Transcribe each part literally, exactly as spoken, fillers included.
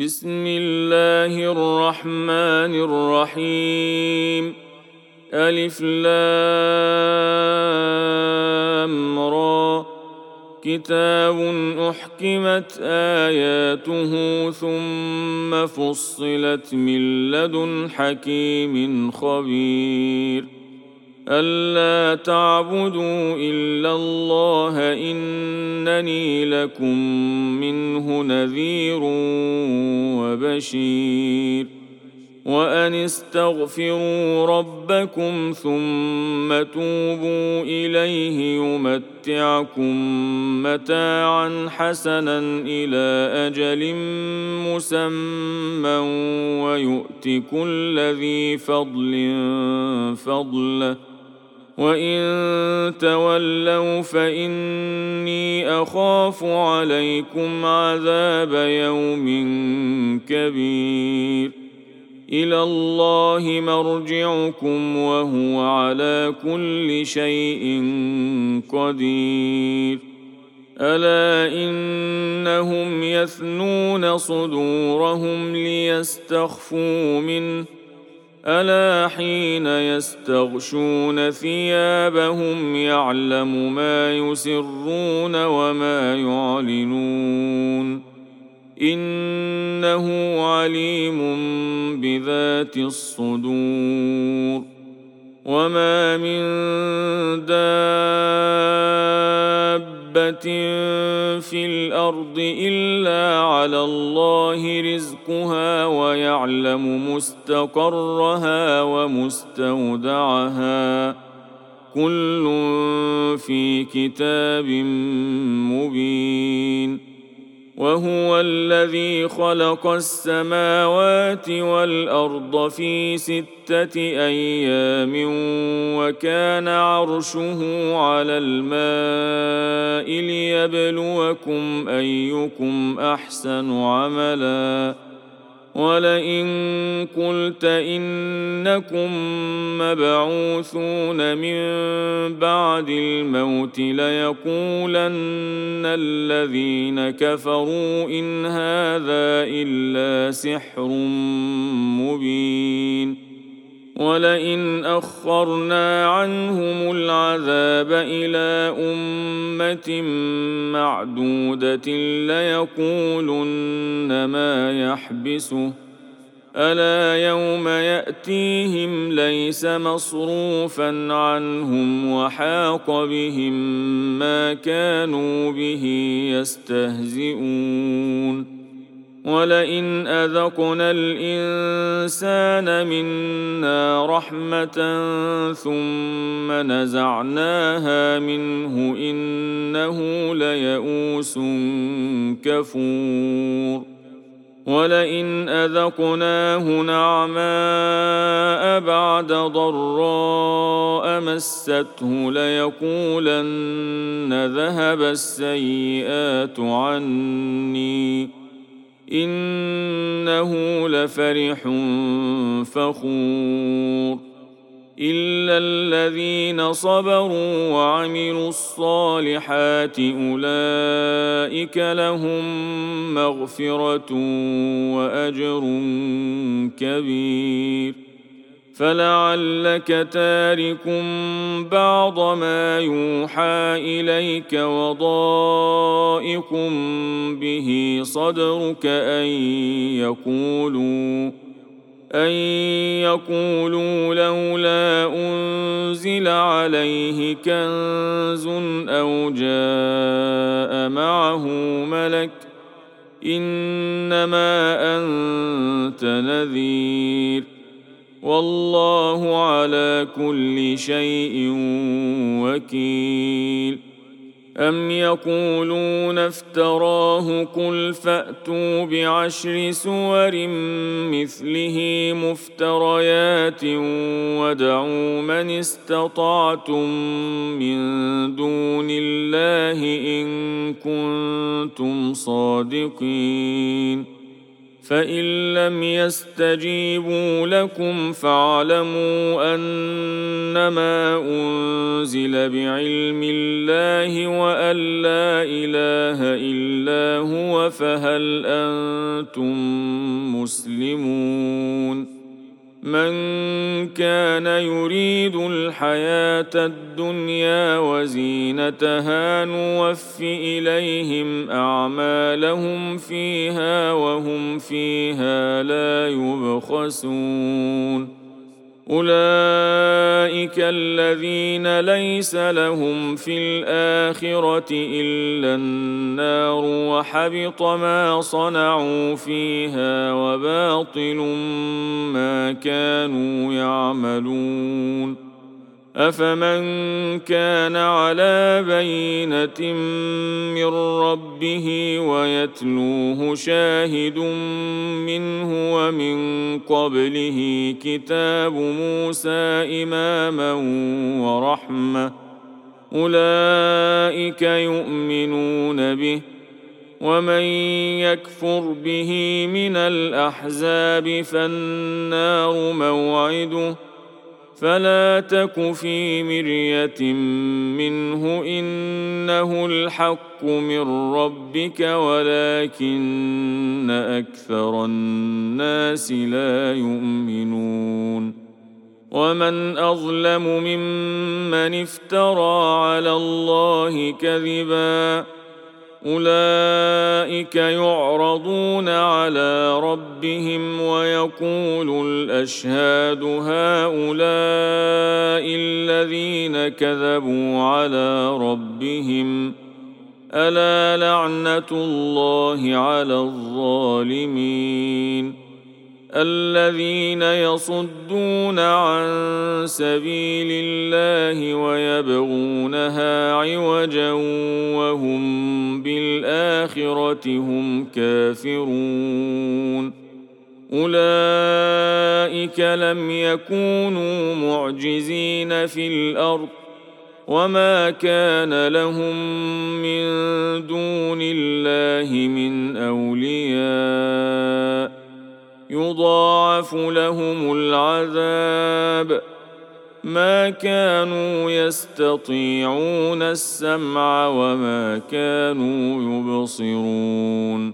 بسم الله الرحمن الرحيم. ألف لام را. كتاب أحكمت آياته ثم فصلت من لدن حكيم خبير. ألا تعبدوا إلا الله إنني لكم منه نذير وبشير. وأن استغفروا ربكم ثم توبوا إليه يمتعكم متاعا حسنا إلى أجل مسمى ويؤت كل ذي فضل فضله وإن تولوا فإني أخاف عليكم عذاب يوم كبير. إلى الله مرجعكم وهو على كل شيء قدير. ألا إنهم يثنون صدورهم ليستخفوا منه ألا حين يستغشون ثيابهم يعلم ما يسرون وما يعلنون إنه عليم بذات الصدور. وما من دابة في الأرض إلا على الله رزقها ويعلم مستقرها ومستودعها كل في كتاب مبين. وهو الذي خلق السماوات والأرض في ستة أيام وكان عرشه على الماء ليبلوكم أيكم أحسن عملا. ولئن قلت إنكم مبعوثون من بعد الموت ليقولن الذين كفروا إن هذا إلا سحر مبين. ولئن أخرنا عنهم العذاب إلى أمة معدودة ليقولن ما يحبسه ألا يوم يأتيهم ليس مصروفا عنهم وحاق بهم ما كانوا به يستهزئون. ولئن أذقنا الإنسان منا رحمة ثم نزعناها منه إنه ليئوس كفور. ولئن أذقناه نعماء بعد ضراء مسته ليقولن ذهب السيئات عني إنه لفرح فخور. إلا الذين صبروا وعملوا الصالحات أولئك لهم مغفرة وأجر كبير. فلعلك تارك بعض ما يوحى إليك وضائق به صدرك أن يقولوا أن يقولوا لولا أنزل عليه كنز أو جاء معه ملك إنما أنت نذير والله على كل شيء وكيل. أم يقولون افتراه قل فأتوا بعشر سور مثله مفتريات وادعوا من استطعتم من دون الله إن كنتم صادقين. فإن لم يستجيبوا لكم فاعلموا أنما أنزل بعلم الله وأن لا إله إلا هو فهل أنتم مسلمون من كان يريد الحياة الدنيا وزينتها نوف إليهم أعمالهم فيها وهم فيها لا يبخسون أولئك الذين ليس لهم في الآخرة إلا النار وحبط ما صنعوا فيها وباطل ما كانوا يعملون أفمن كان على بينة من ربه ويتلوه شاهد منه ومن قبله كتاب موسى إماما ورحمة أولئك يؤمنون به ومن يكفر به من الأحزاب فالنار موعده فلا تك في مرية منه إنه الحق من ربك ولكن أكثر الناس لا يؤمنون ومن أظلم ممن افترى على الله كذبا أولئك يعرضون على ربهم ويقول الأشهاد هؤلاء الذين كذبوا على ربهم ألا لعنة الله على الظالمين الذين يصدون عن سبيل الله ويبغونها عوجا وهم بالآخرة هم كافرون أولئك لم يكونوا معجزين في الأرض وما كان لهم من دون الله من أولياء يضاعف لهم العذاب ما كانوا يستطيعون السمع وما كانوا يبصرون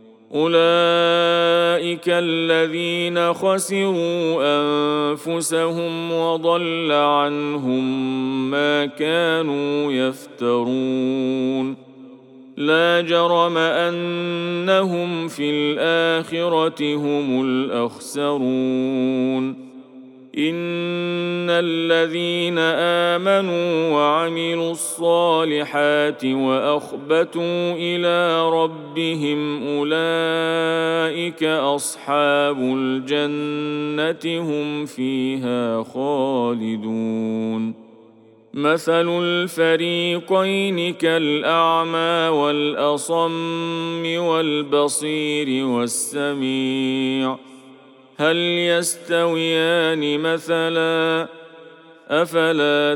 أولئك الذين خسروا أنفسهم وضل عنهم ما كانوا يفترون لا جرم أنهم في الآخرة هم الأخسرون إن الذين آمنوا وعملوا الصالحات وأخبتوا إلى ربهم أولئك أصحاب الجنة هم فيها خالدون مثل الفريقين كالأعمى والأصم والبصير والسميع هل يستويان مثلا أفلا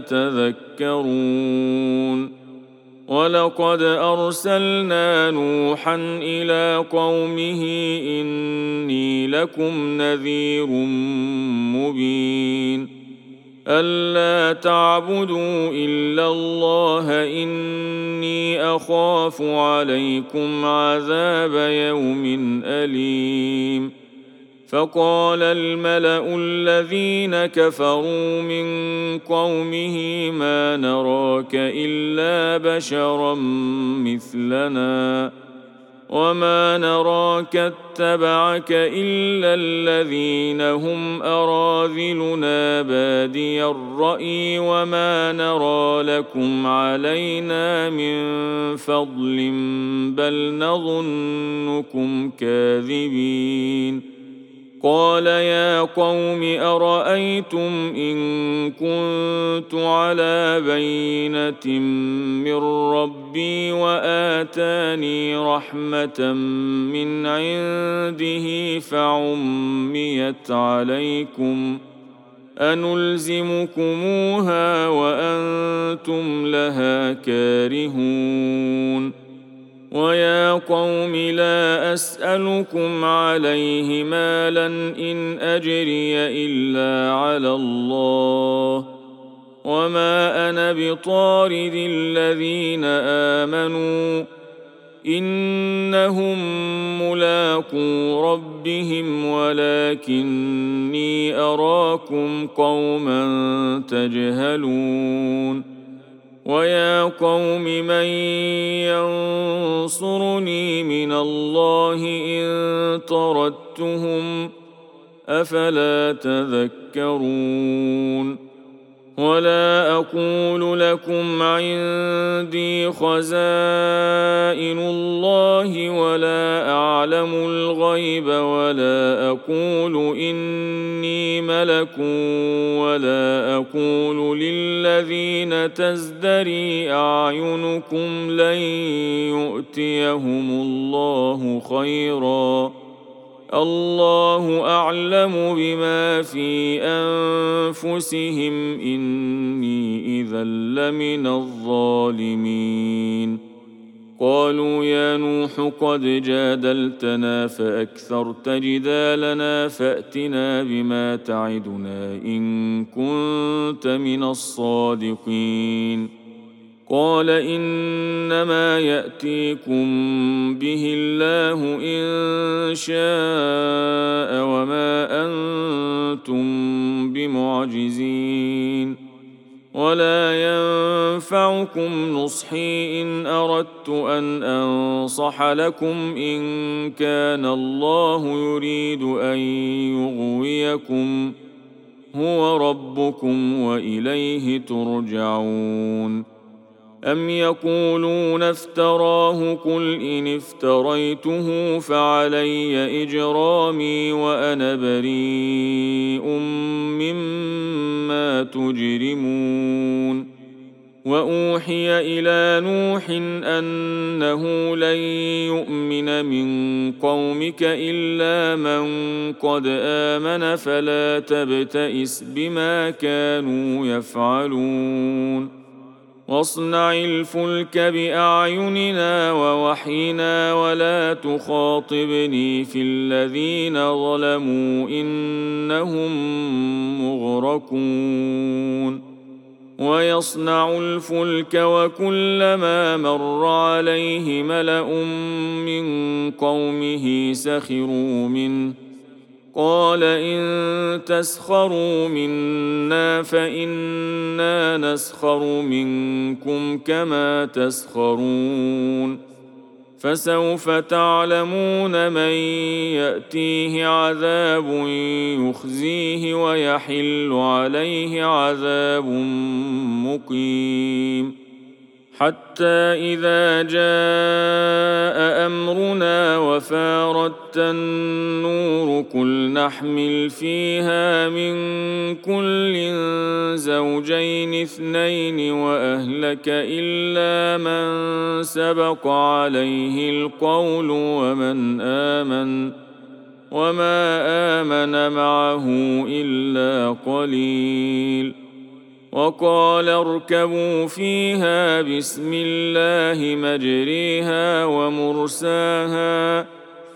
تذكرون ولقد أرسلنا نوحا إلى قومه إني لكم نذير مبين ألا تعبدوا إلا الله إني أخاف عليكم عذاب يوم أليم فقال الملأ الذين كفروا من قومه ما نراك إلا بشرا مثلنا وما نراك اتبعك إلا الذين هم أراذلنا بادي الرأي وما نرى لكم علينا من فضل بل نظنكم كاذبين قال يا قوم أرأيتم إن كنت على بينة من ربي وآتاني رحمة من عنده فعميت عليكم أنلزمكموها وأنتم لها كارهون ويا قوم لا أسألكم عليه مالا إن أجري إلا على الله وما أنا بطارد الذين آمنوا إنهم ملاقو ربهم ولكني أراكم قوما تجهلون ويا قوم من ينصرني من الله إن طردتهم أفلا تذكرون ولا أقول لكم عندي خزائن الله ولا أعلم الغيب ولا أقول إني ملك ولا أقول للذين تزدري أعينكم لن يؤتيهم الله خيرا الله أعلم بما في أنفسهم إني إذا لمن الظالمين قالوا يا نوح قد جادلتنا فأكثرت جدالنا فأتنا بما تعدنا إن كنت من الصادقين قال إنما يأتيكم به الله إن شاء وما أنتم بمعجزين ولا ينفعكم نصحي إن أردت أن أنصح لكم إن كان الله يريد أن يغويكم هو ربكم وإليه ترجعون أم يقولون افتراه قل إن افتريته فعلي إجرامي وأنا بريء مما تجرمون وأوحي إلى نوح أنه لن يؤمن من قومك إلا من قد آمن فلا تبتئس بما كانوا يفعلون واصنع الفلك بأعيننا ووحينا ولا تخاطبني في الذين ظلموا إنهم مغرقون ويصنع الفلك وكلما مر عليه ملأ من قومه سخروا منه قال إن تسخروا منا فإنا نسخر منكم كما تسخرون فسوف تعلمون من يأتيه عذاب يخزيه ويحل عليه عذاب مقيم حتى إذا جاء أمرنا وفارت النور قل نحمل فيها من كل زوجين اثنين وأهلك إلا من سبق عليه القول ومن آمن وما آمن معه إلا قليل وقال اركبوا فيها بسم الله مجريها ومرساها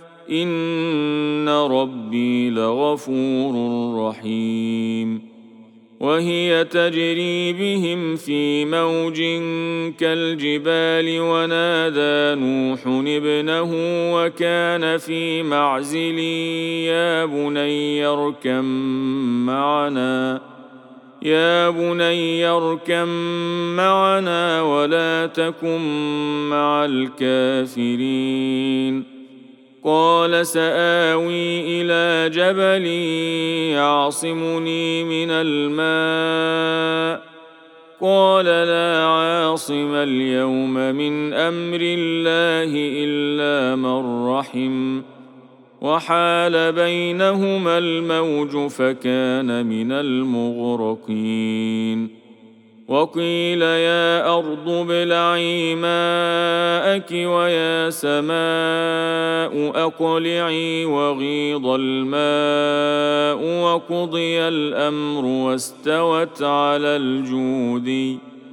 إن ربي لغفور رحيم وهي تجري بهم في موج كالجبال ونادى نوح ابنه وكان في معزل يا بني اركب معنا يا بني اركب معنا ولا تكن مع الكافرين قال سآوي إلى جبل يعصمني من الماء قال لا عاصم اليوم من أمر الله إلا من رحم وحال بينهما الموج فكان من المغرقين وقيل يا أرض ابلعي ماءك ويا سماء أقلعي وغيض الماء وقضي الأمر واستوت على الجودي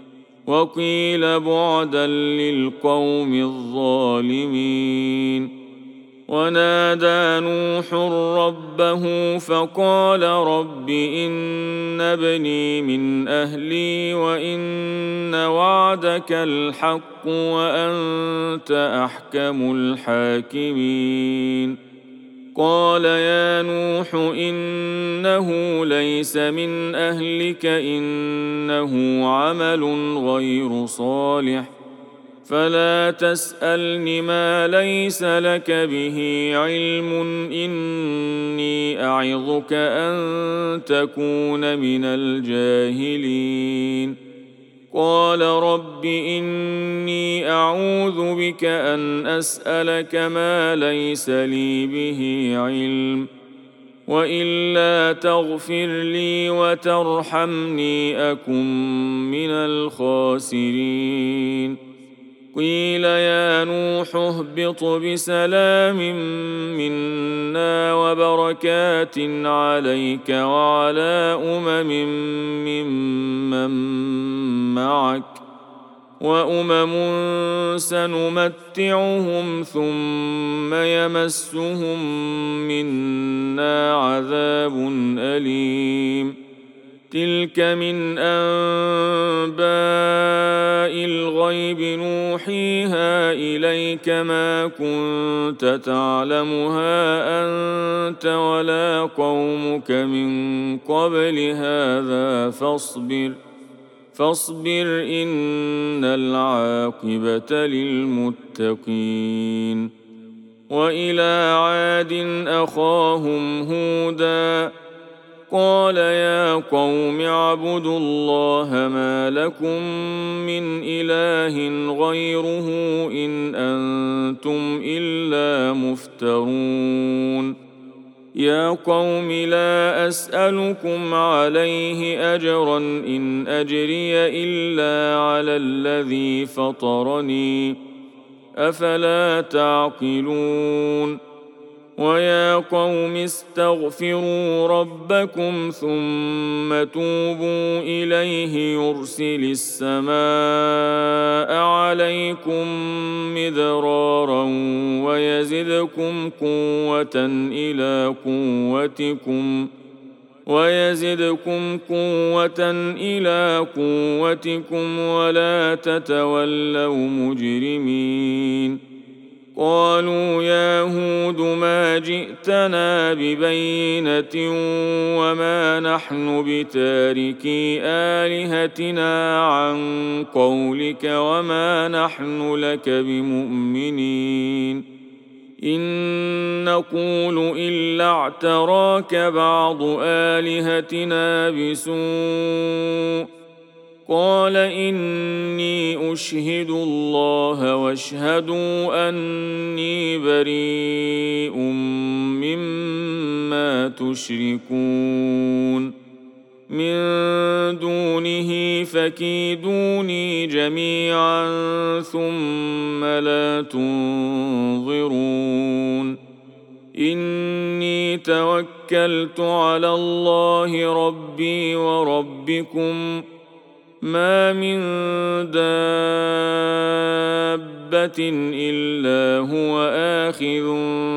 وقيل بعدا للقوم الظالمين. ونادى نوح ربه فقال رب إن ابني من أهلي وإن وعدك الحق وأنت أحكم الحاكمين. قال يا نوح إنه ليس من أهلك إنه عمل غير صالح فلا تسألني ما ليس لك به علم إني أعظك أن تكون من الجاهلين. قال رب إني أعوذ بك أن أسألك ما ليس لي به علم وإلا تغفر لي وترحمني أكن من الخاسرين. قيل يا نوح اهبط بسلام منا وبركات عليك وعلى أمم ممن معك وأمم سنمتعهم ثم يمسهم منا عذاب أليم. تلك من أنباء الغيب نوحيها إليك ما كنت تعلمها أنت ولا قومك من قبل هذا فاصبر فاصبر إن العاقبة للمتقين. وإلى عاد أخاهم هودا قال يا قوم اعبدوا الله ما لكم من إله غيره إن أنتم إلا مفترون. يا قوم لا أسألكم عليه أجرا إن أجري إلا على الذي فطرني أفلا تعقلون. ويا قوم استغفروا ربكم ثم توبوا إليه يرسل السماء عليكم مدرارا ويزدكم قوة إلى قوتكم ويزدكم قوة إلى قوتكم ولا تتولوا مجرمين. قالوا يا هود ما جئتنا ببينة وما نحن بتاركي آلهتنا عن قولك وما نحن لك بمؤمنين إن نقول إلا اعتراك بعض آلهتنا بسوء. قال إني أشهد الله واشهدوا أني بريء مما تشركون من دونه فكيدوني جميعا ثم لا تنظرون. إني توكلت على الله ربي وربكم ما من دابة إلا هو آخذ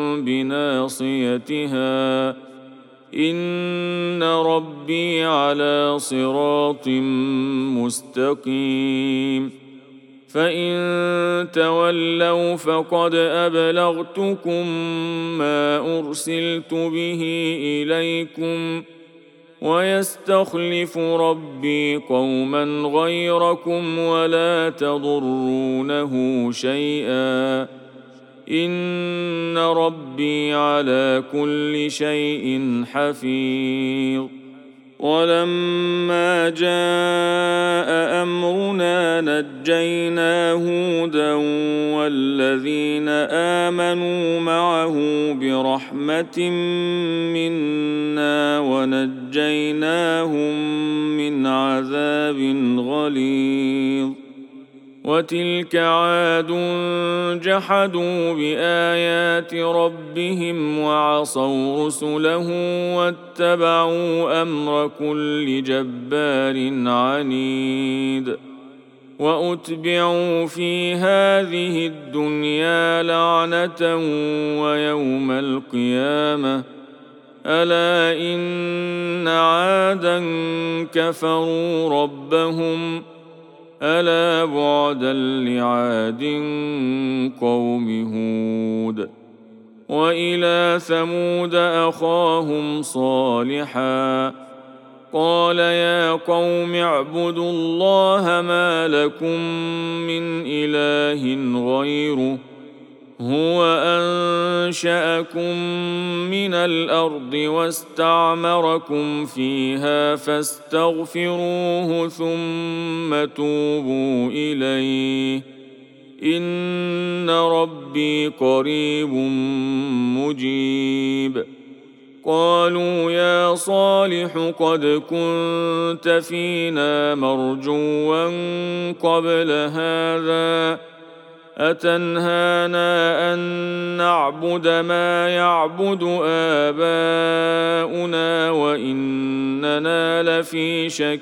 بناصيتها إن ربي على صراط مستقيم. فإن تولوا فقد أبلغتكم ما أرسلت به إليكم ويستخلف ربي قوما غيركم ولا تضرونه شيئا إن ربي على كل شيء حفيظ. ولما جاء أمرنا نجينا هودا والذين آمنوا معه برحمة منا ونجيناهم من عذاب غليظ. وتلك عاد جحدوا بآيات ربهم وعصوا رسله واتبعوا أمر كل جبار عنيد. وأتبعوا في هذه الدنيا لعنة ويوم القيامة ألا إن عادا كفروا ربهم ألا بعدا لعاد قوم هود وإلى ثمود أخاهم صالحا قال يا قوم اعبدوا الله ما لكم من إله غيره هو أنشأكم من الأرض واستعمركم فيها فاستغفروه ثم توبوا إليه إن ربي قريب مجيب قالوا يا صالح قد كنت فينا مرجوا قبل هذا أتنهانا أن نعبد ما يعبد آباؤنا وإننا لفي شك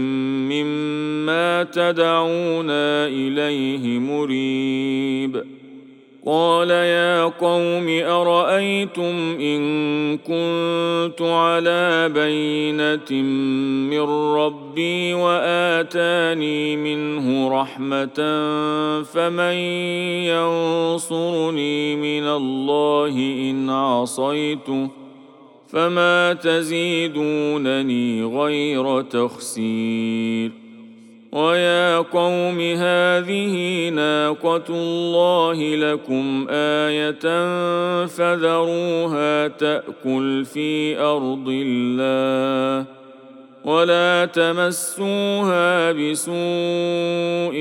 مما تدعونا إليه مريب قال يا قوم أرأيتم إن كنت على بينة من ربي وآتاني منه رحمة فمن ينصرني من الله إن عصيته فما تزيدونني غير تخسير ويا قوم هذه ناقة الله لكم آية فذروها تأكل في أرض الله ولا تمسوها بسوء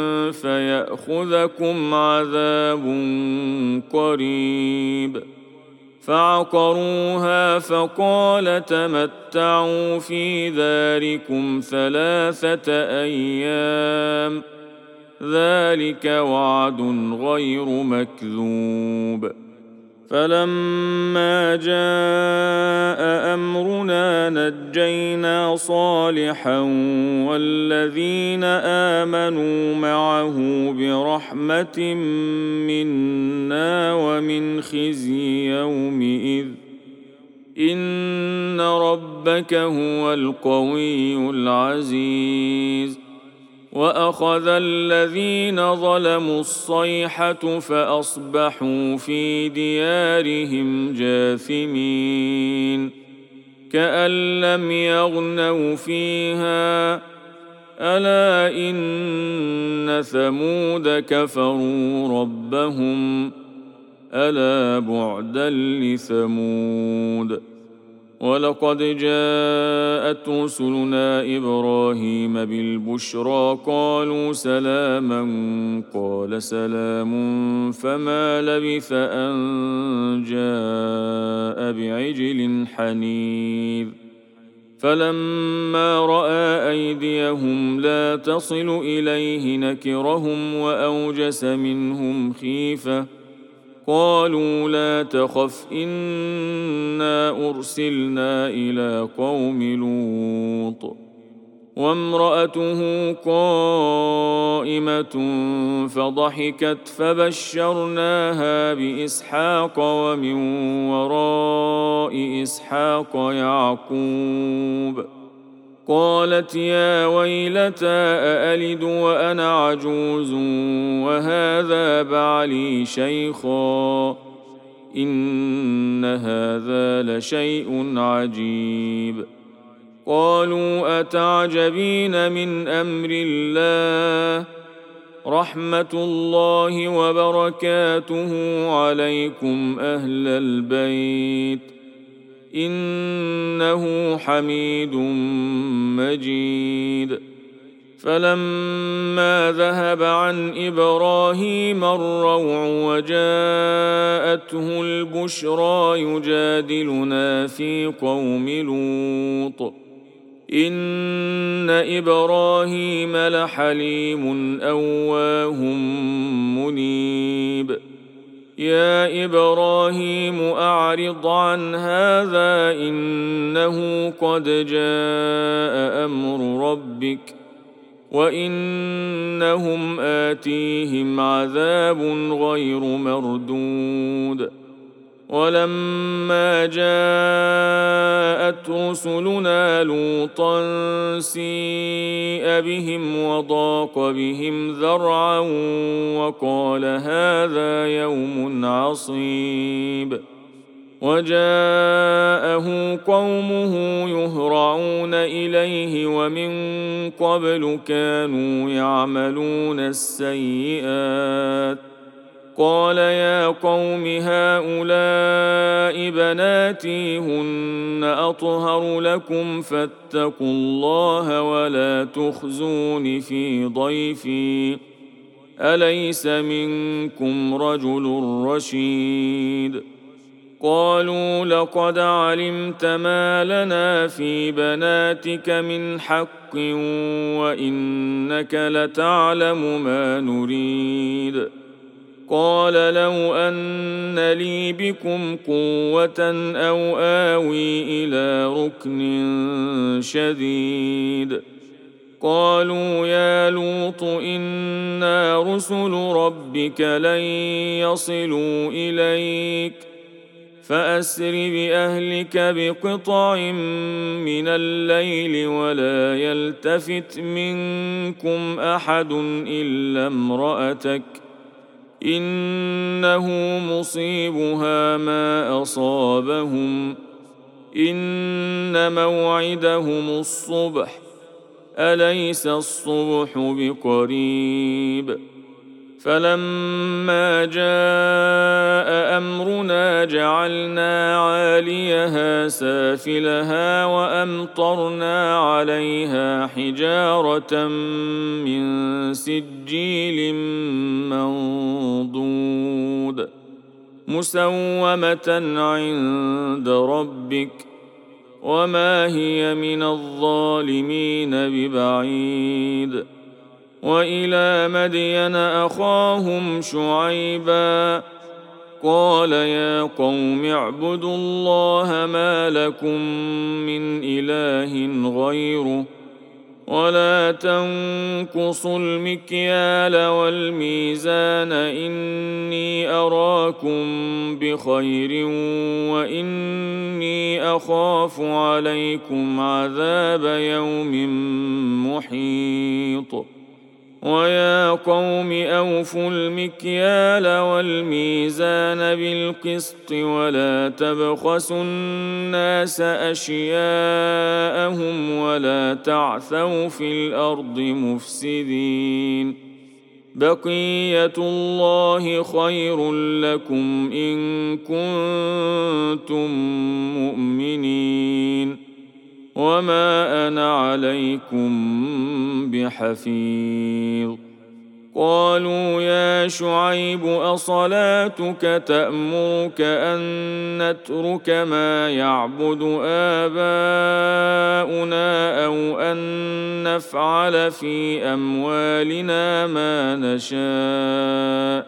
فيأخذكم عذاب قريب فعقروها فقال تمتعوا في داركم ثلاثة أيام ذلك وعد غير مكذوب فلما جاء أمرنا نجينا صالحا والذين آمنوا معه برحمة منا ومن خزي يومئذ إن ربك هو القوي العزيز وأخذ الذين ظلموا الصيحة فأصبحوا في ديارهم جاثمين كأن لم يغنوا فيها ألا إن ثمود كفروا ربهم ألا بعدا لثمود ولقد جاءت رسلنا إبراهيم بالبشرى قالوا سلاما قال سلام فما لبث أن جاء بعجل حنيذ فلما رأى أيديهم لا تصل إليه نكرهم وأوجس منهم خيفة قالوا لا تخف إنا أرسلنا إلى قوم لوط وامرأته قائمة فضحكت فبشرناها بإسحاق ومن وراء إسحاق يعقوب قالت يا ويلتى أألد وأنا عجوز وهذا بعلي شيخا إن هذا لشيء عجيب قالوا أتعجبين من أمر الله رحمة الله وبركاته عليكم أهل البيت إنه حميد مجيد فلما ذهب عن إبراهيم الروع وجاءته البشرى يجادلنا في قوم لوط إن إبراهيم لحليم أواه منيب يا إبراهيم أعرض عن هذا إنه قد جاء أمر ربك وإنهم آتيهم عذاب غير مردود. ولما جاءت رسلنا لوطا سيء بهم وضاق بهم ذرعا وقال هذا يوم عصيب. وجاءه قومه يهرعون إليه ومن قبل كانوا يعملون السيئات. قال يا قوم هؤلاء بناتي هن أطهر لكم فاتقوا الله ولا تخزون في ضيفي أليس منكم رجل رشيد. قالوا لقد علمت ما لنا في بناتك من حق وإنك لتعلم ما نريد. قال لو أن لي بكم قوة أو آوي إلى ركن شديد. قالوا يا لوط إنا رسل ربك لن يصلوا إليك فأسر بأهلك بقطع من الليل ولا يلتفت منكم أحد إلا امرأتك إنه مصيبها ما أصابهم إن موعدهم الصبح أليس الصبح بقريب. فلما جاء أمرنا جعلنا عاليها سافلها وأمطرنا عليها حجارة من سجيل منضود مسومة عند ربك وما هي من الظالمين ببعيد. وإلى مدين أخاهم شعيبا قال يا قوم اعبدوا الله ما لكم من إله غيره ولا تنقصوا المكيال والميزان إني أراكم بخير وإني أخاف عليكم عذاب يوم محيط. ويا قوم أوفوا المكيال والميزان بالقسط ولا تبخسوا الناس أشياءهم ولا تعثوا في الأرض مفسدين. بقية الله خير لكم إن كنتم مؤمنين وما أنا عليكم بحفيظ. قالوا يا شعيب أصلاتك تأمرك أن نترك ما يعبد آباؤنا أو أن نفعل في أموالنا ما نشاء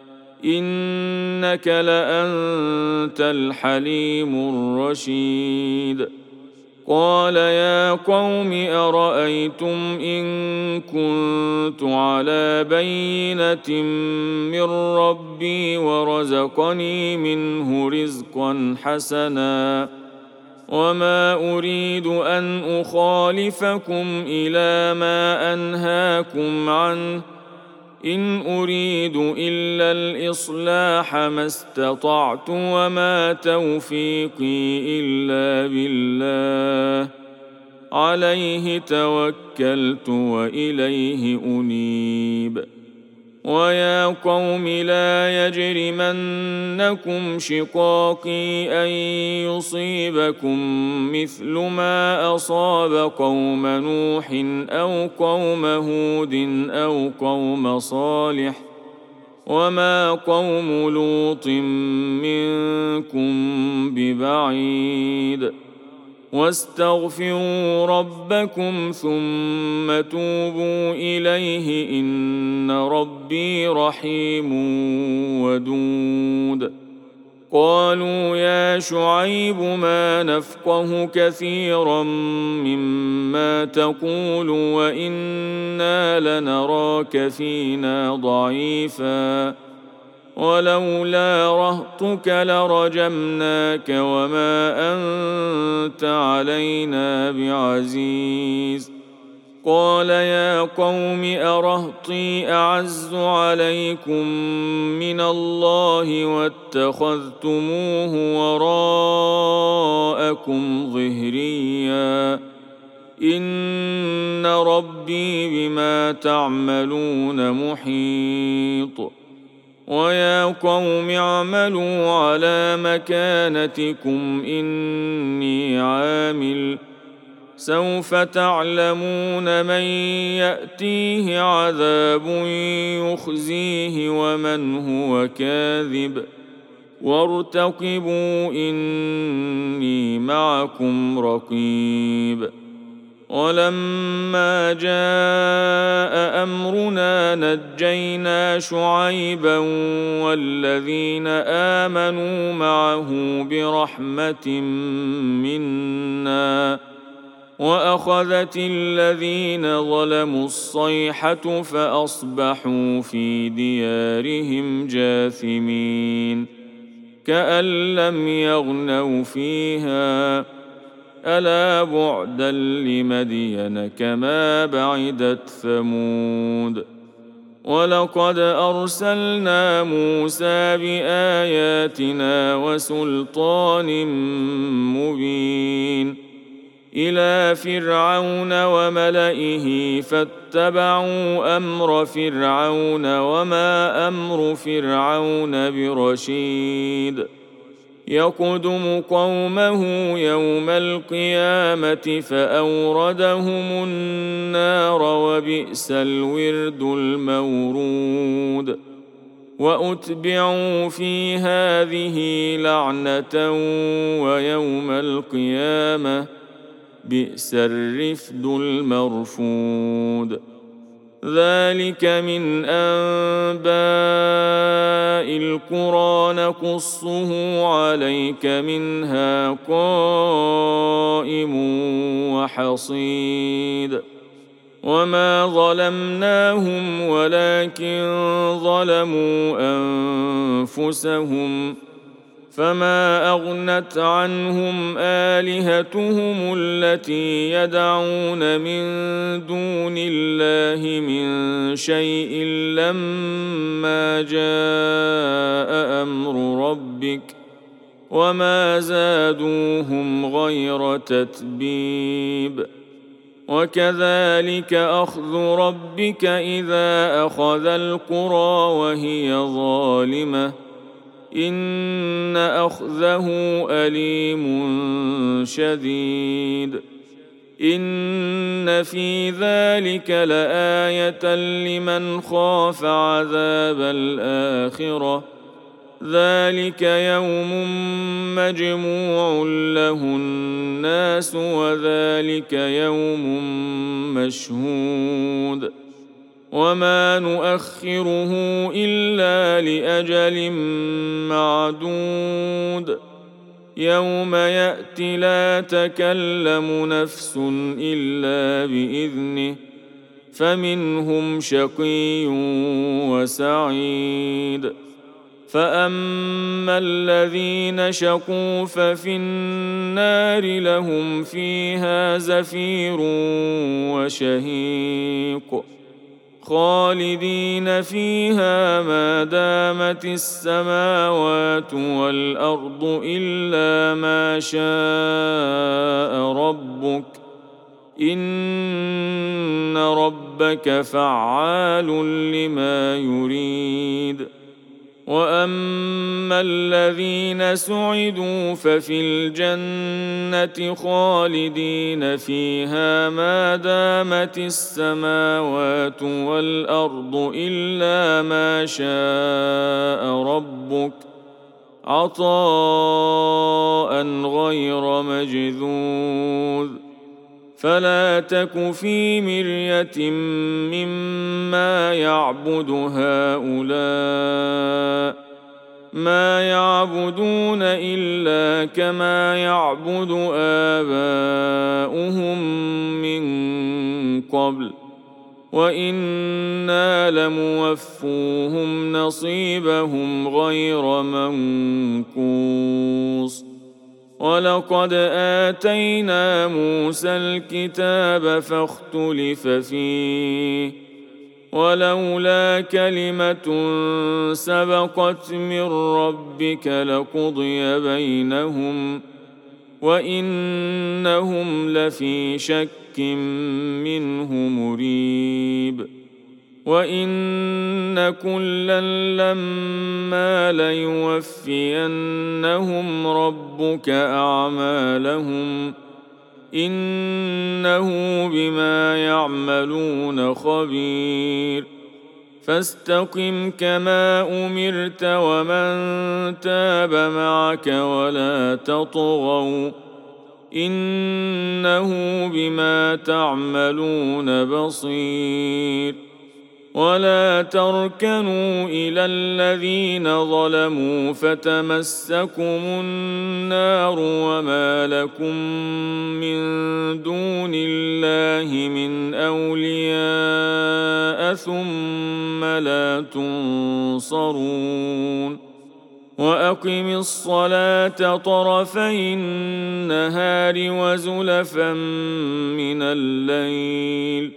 إنك لأنت الحليم الرشيد. قال يا قوم أرأيتم إن كنت على بينة من ربي ورزقني منه رزقا حسنا وما أريد أن أخالفكم إلى ما أنهاكم عنه إن أريد إلا الإصلاح ما استطعت وما توفيقي إلا بالله عليه توكلت وإليه أنيب. ويا قوم لا يجرمنكم شقاقي أن يصيبكم مثل ما أصاب قوم نوح أو قوم هود أو قوم صالح وما قوم لوط منكم ببعيد. واستغفروا ربكم ثم توبوا إليه إن ربي رحيم ودود. قالوا يا شعيب ما نفقه كثيرا مما تقول وإنا لنراك فينا ضعيفا ولولا رهطك لرجمناك وما أنت علينا بعزيز. قال يا قوم أرهطي أعز عليكم من الله واتخذتموه وراءكم ظهريا إن ربي بما تعملون محيط. ويا قوم اعملوا على مكانتكم إني عامل سوف تعلمون من يأتيه عذاب يخزيه ومن هو كاذب وارتقبوا إني معكم رقيب. ولما جاء أمرنا نجينا شعيبا والذين آمنوا معه برحمة منا وأخذت الذين ظلموا الصيحة فأصبحوا في ديارهم جاثمين كأن لم يغنوا فيها ألا بعدا لمدين كما بعدت ثمود. ولقد أرسلنا موسى بآياتنا وسلطان مبين إلى فرعون وملئه فاتبعوا أمر فرعون وما أمر فرعون برشيد يقدم قومه يوم القيامة فأوردهم النار وبئس الورد المورود. وأتبعوا في هذه لعنة ويوم القيامة بئس الرفد المرفود. ذلك من أنباء القرى نقصه عليك منها قائم وحصيد. وما ظلمناهم ولكن ظلموا أنفسهم فما أغنت عنهم آلهتهم التي يدعون من دون الله من شيء لما جاء أمر ربك وما زادوهم غير تتبيب. وكذلك أخذ ربك إذا أخذ القرى وهي ظالمة إن أخذه أليم شديد. إن في ذلك لآية لمن خاف عذاب الآخرة ذلك يوم مجموع له الناس وذلك يوم مشهود. وما نؤخره إلا لأجل معدود يوم يأتي لا تكلم نفس إلا بإذنه فمنهم شقي وسعيد. فأما الذين شقوا ففي النار لهم فيها زفير وشهيق خالدين فيها ما دامت السماوات والأرض إلا ما شاء ربك إن ربك فعال لما يريد. وأما الذين سعدوا ففي الجنة خالدين فيها ما دامت السماوات والأرض إلا ما شاء ربك عطاء غير مجذوذ. فلا تك في مرية مما يعبد هؤلاء ما يعبدون إلا كما يعبد آباؤهم من قبل وإنا لموفوهم نصيبهم غير منقوص. ولقد آتينا موسى الكتاب فاختلف فيه ولولا كلمة سبقت من ربك لقضي بينهم وإنهم لفي شك منه مريب. وإن كلا لما ليوفينهم ربك أعمالهم إنه بما يعملون خبير. فاستقم كما أمرت ومن تاب معك ولا تطغوا إنه بما تعملون بصير. ولا تركنوا إلى الذين ظلموا فتمسكم النار وما لكم من دون الله من أولياء ثم لا تنصرون. وأقم الصلاة طرفي النهار وزلفا من الليل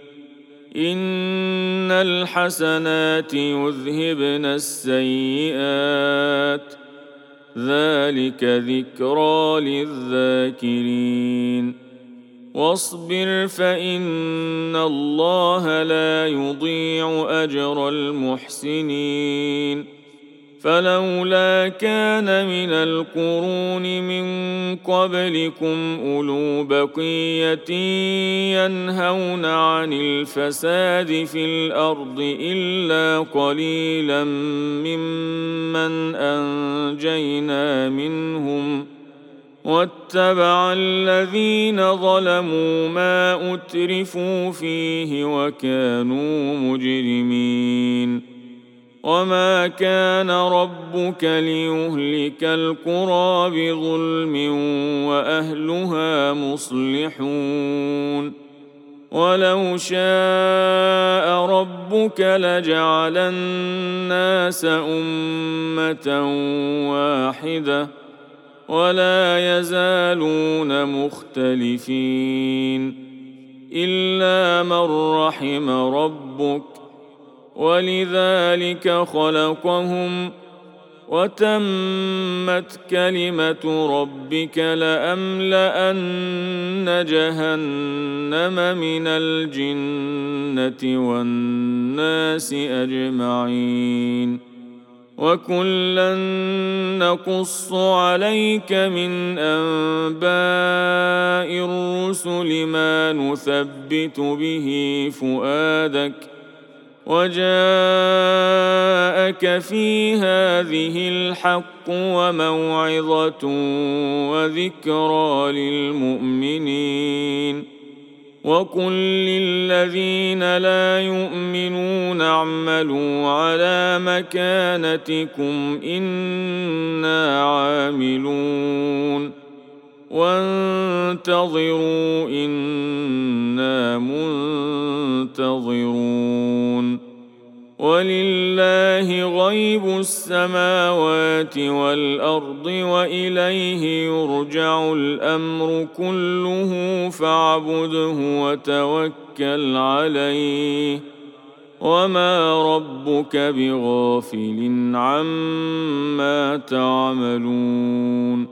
إن الحسنات يذهبن السيئات ذلك ذكرى للذاكرين. واصبر فإن الله لا يضيع أجر المحسنين. فلولا كان من القرون من قبلكم أولو بقية ينهون عن الفساد في الأرض إلا قليلا ممن أنجينا منهم واتبع الذين ظلموا ما أترفوا فيه وكانوا مجرمين. وما كان ربك ليهلك القرى بظلم وأهلها مصلحون. ولو شاء ربك لجعل الناس أمة واحدة ولا يزالون مختلفين إلا من رحم ربك ولذلك خلقهم وتمت كلمة ربك لأملأن جهنم من الجنة والناس أجمعين. وكلا نقص عليك من أنباء الرسل ما نثبت به فؤادك وجاءك في هذه الحق وموعظة وذكرى للمؤمنين. وقل للذين لا يؤمنون اعملوا على مكانتكم إنا عاملون وانتظروا إنا منتظرون. ولله غيب السماوات والأرض وإليه يرجع الأمر كله فاعبده وتوكل عليه وما ربك بغافل عما تعملون.